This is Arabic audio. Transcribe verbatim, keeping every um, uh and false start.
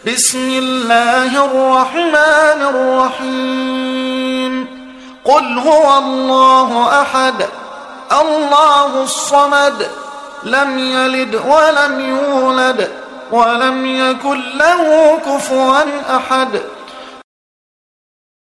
بسم الله الرحمن الرحيم قل هو الله أحد الله الصمد لم يلد ولم يولد ولم يكن له كفوا أحد